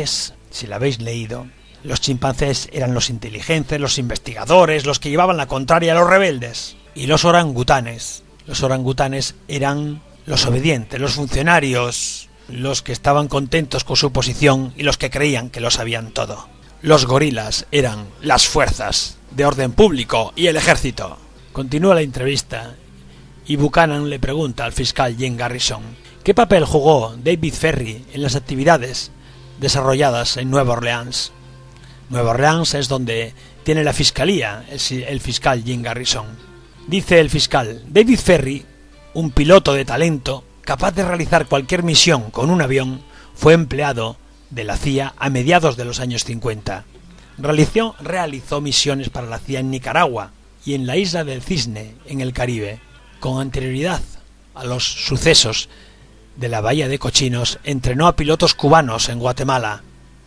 si la habéis leído, los chimpancés eran los inteligentes, los investigadores, los que llevaban la contraria a los rebeldes. Y los orangutanes, los orangutanes eran los obedientes, los funcionarios, los que estaban contentos con su posición y los que creían que lo sabían todo. Los gorilas eran las fuerzas de orden público y el ejército. Continúa la entrevista y Buchanan le pregunta al fiscal Jim Garrison ¿qué papel jugó David Ferrie en las actividades desarrolladas en Nueva Orleans? Nueva Orleans es donde tiene la fiscalía el fiscal Jim Garrison. Dice el fiscal, David Ferrie, un piloto de talento capaz de realizar cualquier misión con un avión, fue empleado de la C I A a mediados de los años cincuenta. Realizó, realizó misiones para la C I A en Nicaragua y en la isla del Cisne, en el Caribe. Con anterioridad a los sucesos de la Bahía de Cochinos, entrenó a pilotos cubanos en Guatemala.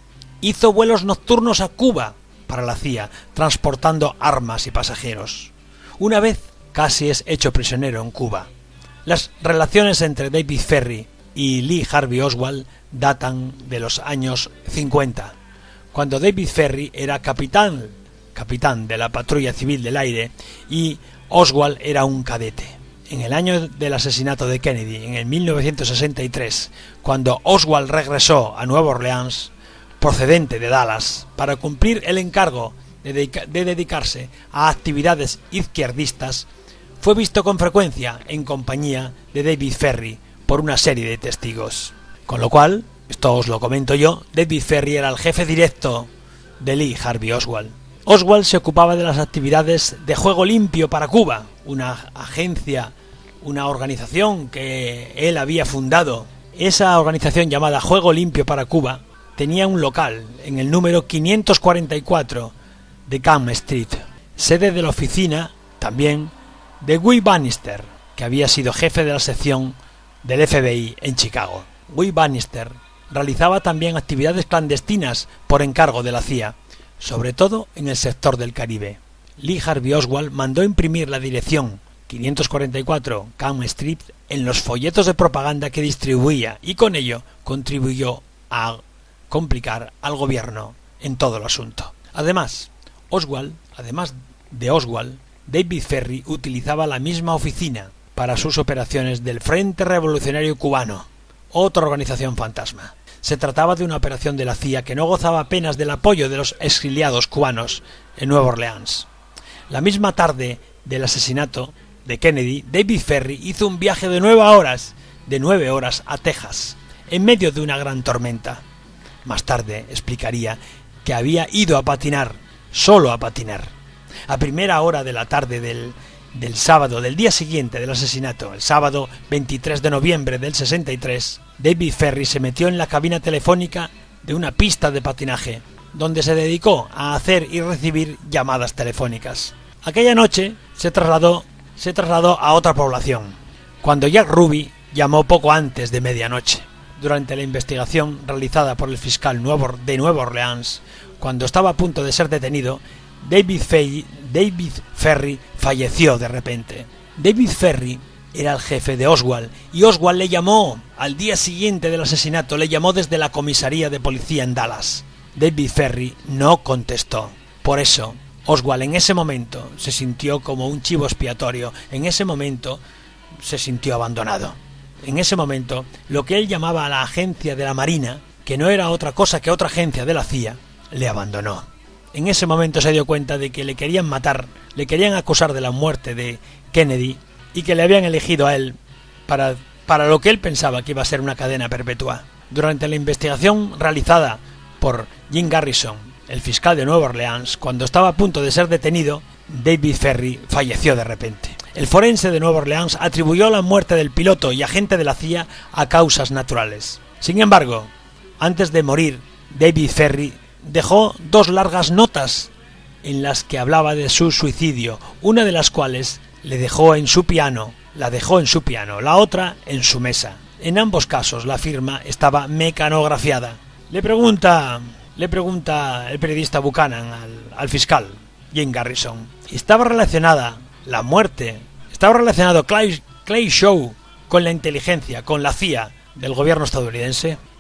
Hizo vuelos nocturnos a Cuba para la C I A, transportando armas y pasajeros. Una vez casi es hecho prisionero en Cuba. Las relaciones entre David Ferrie y Lee Harvey Oswald datan de los años cincuenta, cuando David Ferrie era capitán, capitán de la Patrulla Civil del Aire y Oswald era un cadete. En el año del asesinato de Kennedy, en el mil novecientos sesenta y tres, cuando Oswald regresó a Nueva Orleans, procedente de Dallas, para cumplir el encargo de, dedica- de dedicarse a actividades izquierdistas, fue visto con frecuencia en compañía de David Ferrie por una serie de testigos. Con lo cual, esto os lo comento yo, David Ferrie era el jefe directo de Lee Harvey Oswald. Oswald se ocupaba de las actividades de Juego Limpio para Cuba, una agencia, una organización que él había fundado. Esa organización llamada Juego Limpio para Cuba tenía un local en el número quinientos cuarenta y cuatro de Camp Street, sede de la oficina también de Guy Bannister, que había sido jefe de la sección del F B I en Chicago. Guy Bannister realizaba también actividades clandestinas por encargo de la C I A, sobre todo en el sector del Caribe. Lee Harvey Oswald mandó imprimir la dirección quinientos cuarenta y cuatro Camp Street en los folletos de propaganda que distribuía y con ello contribuyó a complicar al gobierno en todo el asunto. Además, Oswald, además de Oswald, David Ferrie utilizaba la misma oficina para sus operaciones del Frente Revolucionario Cubano, otra organización fantasma. Se trataba de una operación de la C I A que no gozaba apenas del apoyo de los exiliados cubanos en Nueva Orleans. La misma tarde del asesinato de Kennedy, David Ferrie hizo un viaje de nueve horas, de nueve horas a Texas, en medio de una gran tormenta. Más tarde explicaría que había ido a patinar, solo a patinar. A primera hora de la tarde del, del sábado del día siguiente del asesinato, el sábado veintitrés de noviembre del sesenta y tres, David Ferrie se metió en la cabina telefónica de una pista de patinaje, donde se dedicó a hacer y recibir llamadas telefónicas. Aquella noche se trasladó, se trasladó a otra población, cuando Jack Ruby llamó poco antes de medianoche. Durante la investigación realizada por el fiscal de Nueva Orleans, cuando estaba a punto de ser detenido, David, Fay, David Ferrie falleció de repente. David Ferrie era el jefe de Oswald y Oswald le llamó al día siguiente del asesinato, le llamó desde la comisaría de policía en Dallas. David Ferrie no contestó. Por eso, Oswald en ese momento se sintió como un chivo expiatorio, en ese momento se sintió abandonado. En ese momento, lo que él llamaba a la agencia de la Marina, que no era otra cosa que otra agencia de la C I A, le abandonó. En ese momento se dio cuenta de que le querían matar, le querían acusar de la muerte de Kennedy y que le habían elegido a él para, para lo que él pensaba que iba a ser una cadena perpetua. Durante la investigación realizada por Jim Garrison, el fiscal de Nueva Orleans, cuando estaba a punto de ser detenido, David Ferrie falleció de repente. El forense de Nueva Orleans atribuyó la muerte del piloto y agente de la C I A a causas naturales. Sin embargo, antes de morir, David Ferrie dejó dos largas notas en las que hablaba de su suicidio, una de las cuales le dejó en su piano, la dejó en su piano, la otra en su mesa. En ambos casos la firma estaba mecanografiada. Le pregunta, le pregunta el periodista Buchanan al, al fiscal Jim Garrison, ¿estaba relacionada la muerte, estaba relacionado Clay, Clay Shaw con la inteligencia, con la C I A del gobierno estadounidense?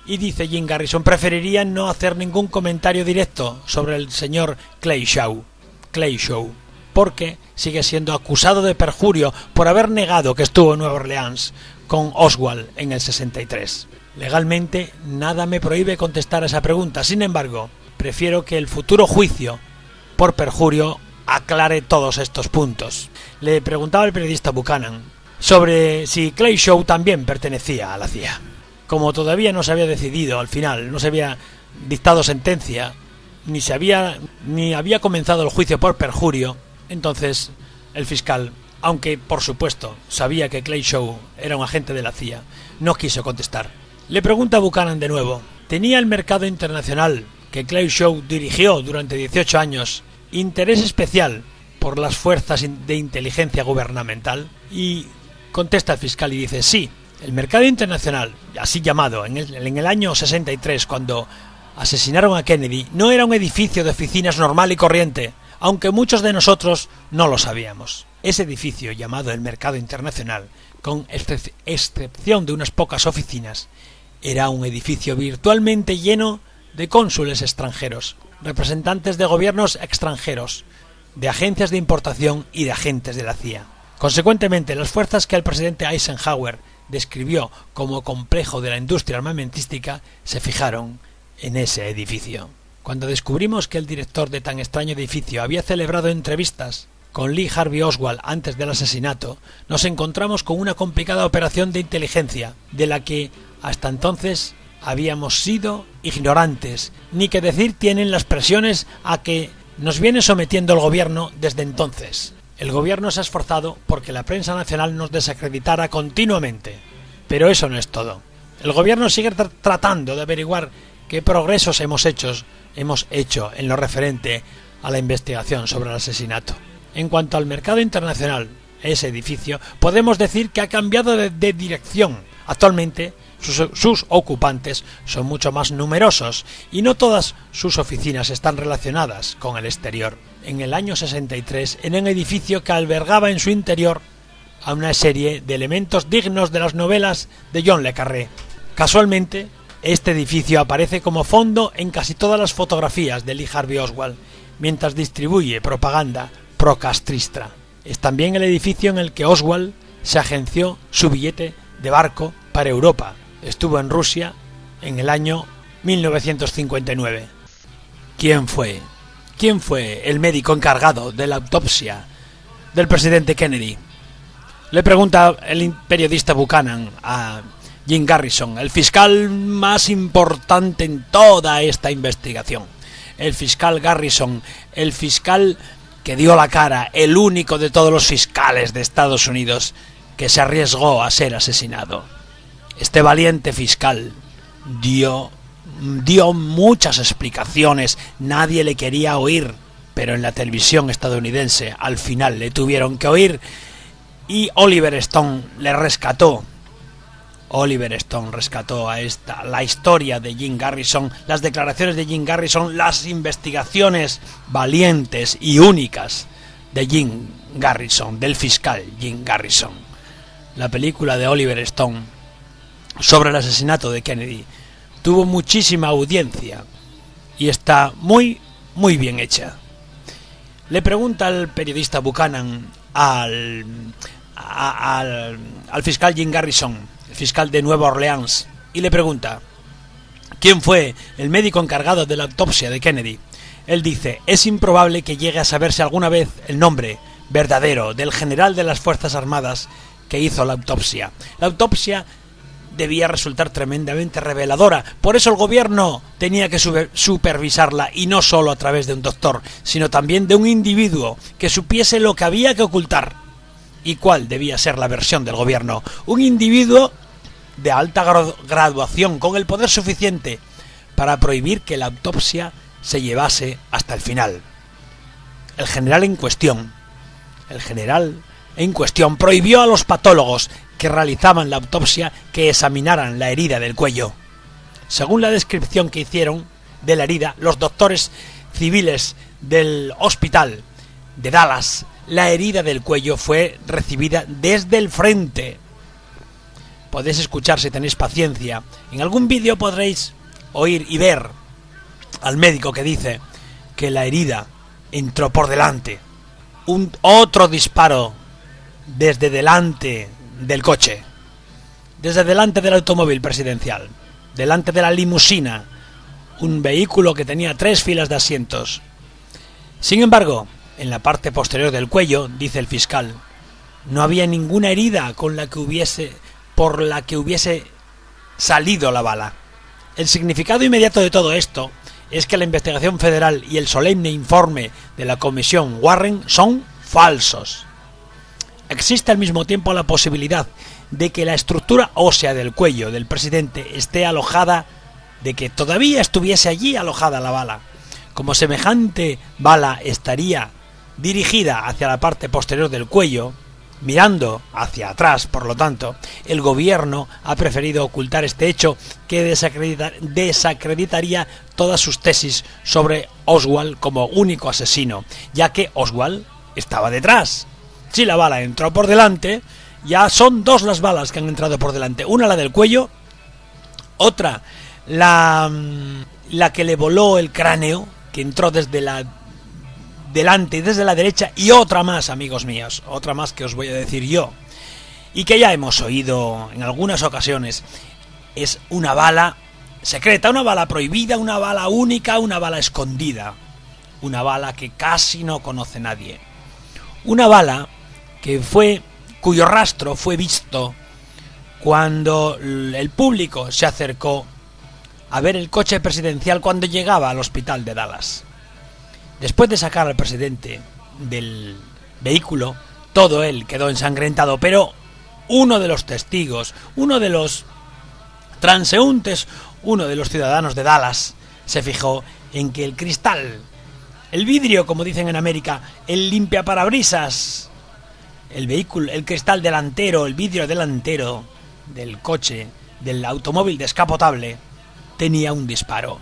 Y dice Jim Garrison, preferiría no hacer ningún comentario directo sobre el señor Clay Shaw, Clay Shaw, porque sigue siendo acusado de perjurio por haber negado que estuvo en Nueva Orleans con Oswald en el sesenta y tres. Legalmente nada me prohíbe contestar a esa pregunta, sin embargo, prefiero que el futuro juicio por perjurio aclare todos estos puntos. Le preguntaba el periodista Buchanan sobre si Clay Shaw también pertenecía a la C I A. Como todavía no se había decidido al final, no se había dictado sentencia, ni se había ni había comenzado el juicio por perjurio, entonces el fiscal, aunque por supuesto sabía que Clay Shaw era un agente de la C I A, no quiso contestar. Le pregunta a Buchanan de nuevo, ¿tenía el mercado internacional que Clay Shaw dirigió durante dieciocho años interés especial por las fuerzas de inteligencia gubernamental? Y contesta el fiscal y dice, sí, el mercado internacional, así llamado, en el, en el año sesenta y tres, cuando asesinaron a Kennedy, no era un edificio de oficinas normal y corriente, aunque muchos de nosotros no lo sabíamos. Ese edificio, llamado el mercado internacional, con excep- excepción de unas pocas oficinas, era un edificio virtualmente lleno de cónsules extranjeros, representantes de gobiernos extranjeros, de agencias de importación y de agentes de la C I A. Consecuentemente, las fuerzas que el presidente Eisenhower describió como complejo de la industria armamentística se fijaron en ese edificio. Cuando descubrimos que el director de tan extraño edificio había celebrado entrevistas con Lee Harvey Oswald antes del asesinato, nos encontramos con una complicada operación de inteligencia de la que hasta entonces habíamos sido ignorantes, ni que decir tienen las presiones a que nos viene sometiendo el gobierno desde entonces. El gobierno se ha esforzado porque la prensa nacional nos desacreditara continuamente. Pero eso no es todo. El gobierno sigue tra- tratando de averiguar qué progresos hemos hecho, hemos hecho en lo referente a la investigación sobre el asesinato. En cuanto al mercado internacional, ese edificio, podemos decir que ha cambiado de, de dirección. Actualmente, sus, sus ocupantes son mucho más numerosos y no todas sus oficinas están relacionadas con el exterior. En el año sesenta y tres, en un edificio que albergaba en su interior a una serie de elementos dignos de las novelas de John le Carré. Casualmente, este edificio aparece como fondo en casi todas las fotografías de Lee Harvey Oswald, mientras distribuye propaganda pro-castrista. Es también el edificio en el que Oswald se agenció su billete de barco para Europa. Estuvo en Rusia en el año mil novecientos cincuenta y nueve. ¿Quién fue? ¿Quién fue el médico encargado de la autopsia del presidente Kennedy? Le pregunta el periodista Buchanan a Jim Garrison, el fiscal más importante en toda esta investigación. El fiscal Garrison, el fiscal que dio la cara, el único de todos los fiscales de Estados Unidos que se arriesgó a ser asesinado. Este valiente fiscal dio, dio muchas explicaciones, nadie le quería oír, pero en la televisión estadounidense al final le tuvieron que oír y Oliver Stone le rescató. Oliver Stone rescató a esta, la historia de Jim Garrison, las declaraciones de Jim Garrison, las investigaciones valientes y únicas de Jim Garrison, del fiscal Jim Garrison. La película de Oliver Stone sobre el asesinato de Kennedy tuvo muchísima audiencia y está muy, muy bien hecha. Le pregunta al periodista Buchanan al, a, al, al fiscal Jim Garrison, el fiscal de Nueva Orleans, y le pregunta ¿quién fue el médico encargado de la autopsia de Kennedy? Él dice, es improbable que llegue a saberse alguna vez el nombre verdadero del general de las Fuerzas Armadas que hizo la autopsia. La autopsia debía resultar tremendamente reveladora, por eso el gobierno tenía que supervisarla, y no solo a través de un doctor, sino también de un individuo que supiese lo que había que ocultar y cuál debía ser la versión del gobierno. Un individuo de alta graduación con el poder suficiente para prohibir que la autopsia se llevase hasta el final. El general en cuestión, el general en cuestión prohibió a los patólogos que realizaban la autopsia que examinaran la herida del cuello. Según la descripción que hicieron de la herida, los doctores civiles del hospital de Dallas, la herida del cuello fue recibida desde el frente. podéis escuchar si tenéis paciencia. En algún vídeo podréis oír y ver al médico que dice que la herida entró por delante. Un otro disparo desde delante del coche, desde delante del automóvil presidencial, delante de la limusina, un vehículo que tenía tres filas de asientos. Sin embargo, en la parte posterior del cuello, dice el fiscal, no había ninguna herida con la que hubiese, por la que hubiese salido la bala. El significado inmediato de todo esto es que la investigación federal y el solemne informe de la comisión Warren son falsos. Existe al mismo tiempo la posibilidad de que la estructura ósea del cuello del presidente esté alojada, de que todavía estuviese allí alojada la bala. Como semejante bala estaría dirigida hacia la parte posterior del cuello, mirando hacia atrás, por lo tanto, el gobierno ha preferido ocultar este hecho que desacreditar, desacreditaría todas sus tesis sobre Oswald como único asesino, ya que Oswald estaba detrás. Si la bala entró por delante, ya son dos las balas que han entrado por delante. Una la del cuello, otra la, la que le voló el cráneo, que entró desde la delante y desde la derecha, y otra más, amigos míos, otra más que os voy a decir yo, y que ya hemos oído en algunas ocasiones. Es una bala secreta, una bala prohibida, una bala única, una bala escondida, una bala que casi no conoce nadie, una bala que fue, cuyo rastro fue visto cuando el público se acercó a ver el coche presidencial cuando llegaba al hospital de Dallas. Después de sacar al presidente del vehículo, todo él quedó ensangrentado, pero uno de los testigos, uno de los transeúntes, uno de los ciudadanos de Dallas, se fijó en que el cristal, el vidrio, como dicen en América, el limpiaparabrisas, el vehículo, el cristal delantero, el vidrio delantero del coche, del automóvil descapotable, tenía un disparo.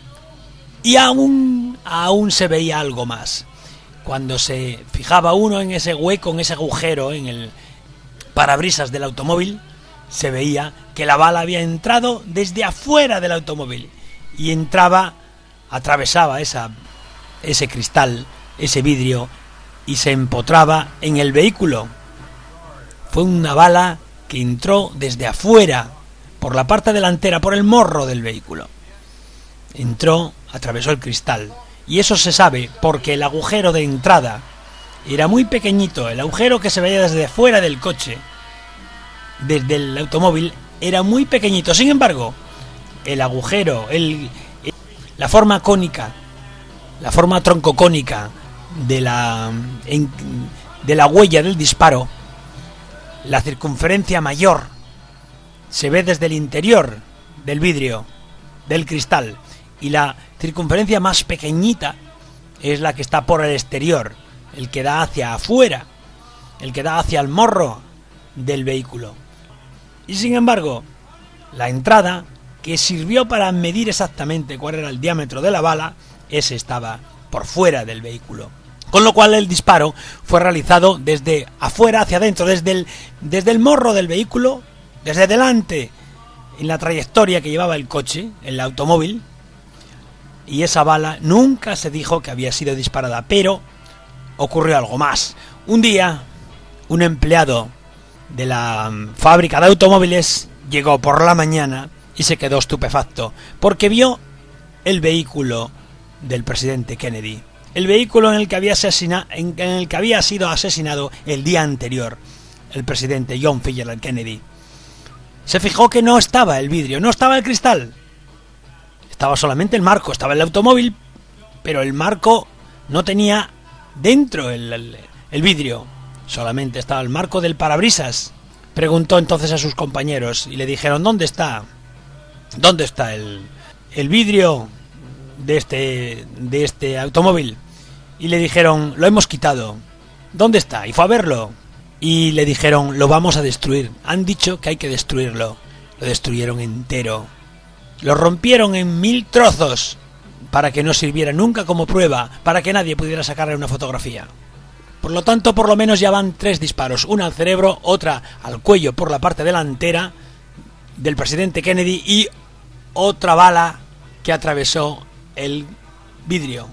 Y aún, aún se veía algo más. Cuando se fijaba uno en ese hueco, en ese agujero, en el parabrisas del automóvil, se veía que la bala había entrado desde afuera del automóvil y entraba, atravesaba esa, ese cristal, ese vidrio, y se empotraba en el vehículo. Fue una bala que entró desde afuera, por la parte delantera, por el morro del vehículo. Entró, atravesó el cristal, y eso se sabe porque el agujero de entrada era muy pequeñito. El agujero que se veía desde fuera del coche, desde el automóvil, era muy pequeñito. Sin embargo, el agujero, el, el, la forma cónica, la forma troncocónica de la, en, de la huella del disparo, la circunferencia mayor, se ve desde el interior del vidrio, del cristal, y la circunferencia más pequeñita es la que está por el exterior, el que da hacia afuera, el que da hacia el morro del vehículo. Y sin embargo, la entrada, que sirvió para medir exactamente cuál era el diámetro de la bala, ese estaba por fuera del vehículo. Con lo cual el disparo fue realizado desde afuera hacia adentro, desde el, desde el morro del vehículo, desde delante, en la trayectoria que llevaba el coche, el automóvil, y esa bala nunca se dijo que había sido disparada. Pero ocurrió algo más. Un día, un empleado de la fábrica de automóviles llegó por la mañana y se quedó estupefacto porque vio el vehículo del presidente Kennedy, el vehículo en el que había asesina, en, en el que había sido asesinado el día anterior el presidente John Fitzgerald Kennedy. Se fijó que no estaba el vidrio, no estaba el cristal, estaba solamente el marco, estaba el automóvil, pero el marco no tenía dentro el, el, el vidrio, solamente estaba el marco del parabrisas. Preguntó entonces a sus compañeros y le dijeron: ¿dónde está? ¿Dónde está el, el vidrio de este, de este automóvil? Y le dijeron: lo hemos quitado. ¿Dónde está? Y fue a verlo. Y le dijeron: lo vamos a destruir. Han dicho que hay que destruirlo. Lo destruyeron entero. Lo rompieron en mil trozos para que no sirviera nunca como prueba, para que nadie pudiera sacarle una fotografía. Por lo tanto, por lo menos ya van tres disparos. Una al cerebro, otra al cuello por la parte delantera del presidente Kennedy y otra bala que atravesó el vidrio,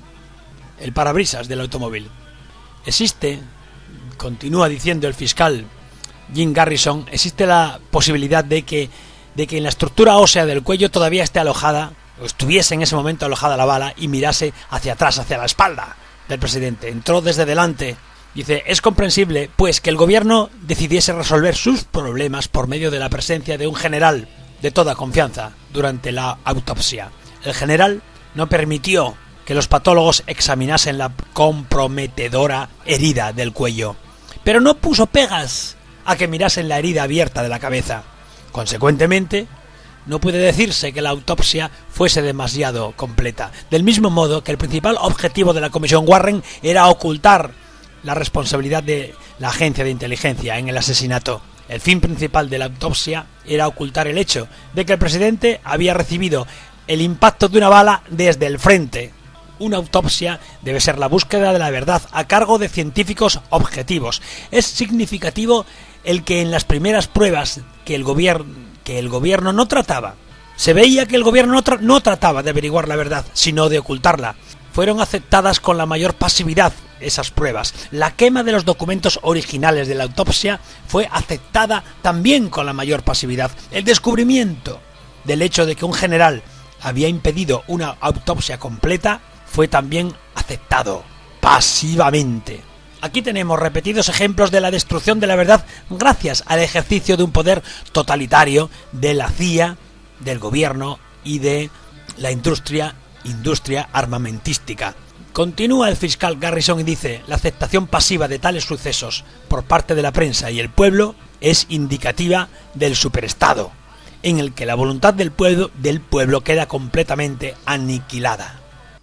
el parabrisas del automóvil. Existe, continúa diciendo el fiscal Jim Garrison, existe la posibilidad de que, de que en la estructura ósea del cuello todavía esté alojada, o estuviese en ese momento alojada la bala y mirase hacia atrás, hacia la espalda del presidente. Entró desde delante. Dice, es comprensible, pues, que el gobierno decidiese resolver sus problemas por medio de la presencia de un general de toda confianza durante la autopsia. El general no permitió que los patólogos examinasen la comprometedora herida del cuello, pero no puso pegas a que mirasen la herida abierta de la cabeza. Consecuentemente, no puede decirse que la autopsia fuese demasiado completa, del mismo modo que el principal objetivo de la Comisión Warren era ocultar la responsabilidad de la agencia de inteligencia en el asesinato. El fin principal de la autopsia era ocultar el hecho de que el presidente había recibido el impacto de una bala desde el frente. Una autopsia debe ser la búsqueda de la verdad a cargo de científicos objetivos. Es significativo el que en las primeras pruebas que el gobierno, que el gobierno no trataba, se veía que el gobierno no, tra- no trataba de averiguar la verdad, sino de ocultarla. Fueron aceptadas con la mayor pasividad esas pruebas. La quema de los documentos originales de la autopsia fue aceptada también con la mayor pasividad. El descubrimiento del hecho de que un general había impedido una autopsia completa fue también aceptado pasivamente. Aquí tenemos repetidos ejemplos de la destrucción de la verdad gracias al ejercicio de un poder totalitario de la C I A, del gobierno y de la industria, industria armamentística. Continúa el fiscal Garrison y dice, la aceptación pasiva de tales sucesos por parte de la prensa y el pueblo es indicativa del superestado, en el que la voluntad del pueblo, del pueblo queda completamente aniquilada.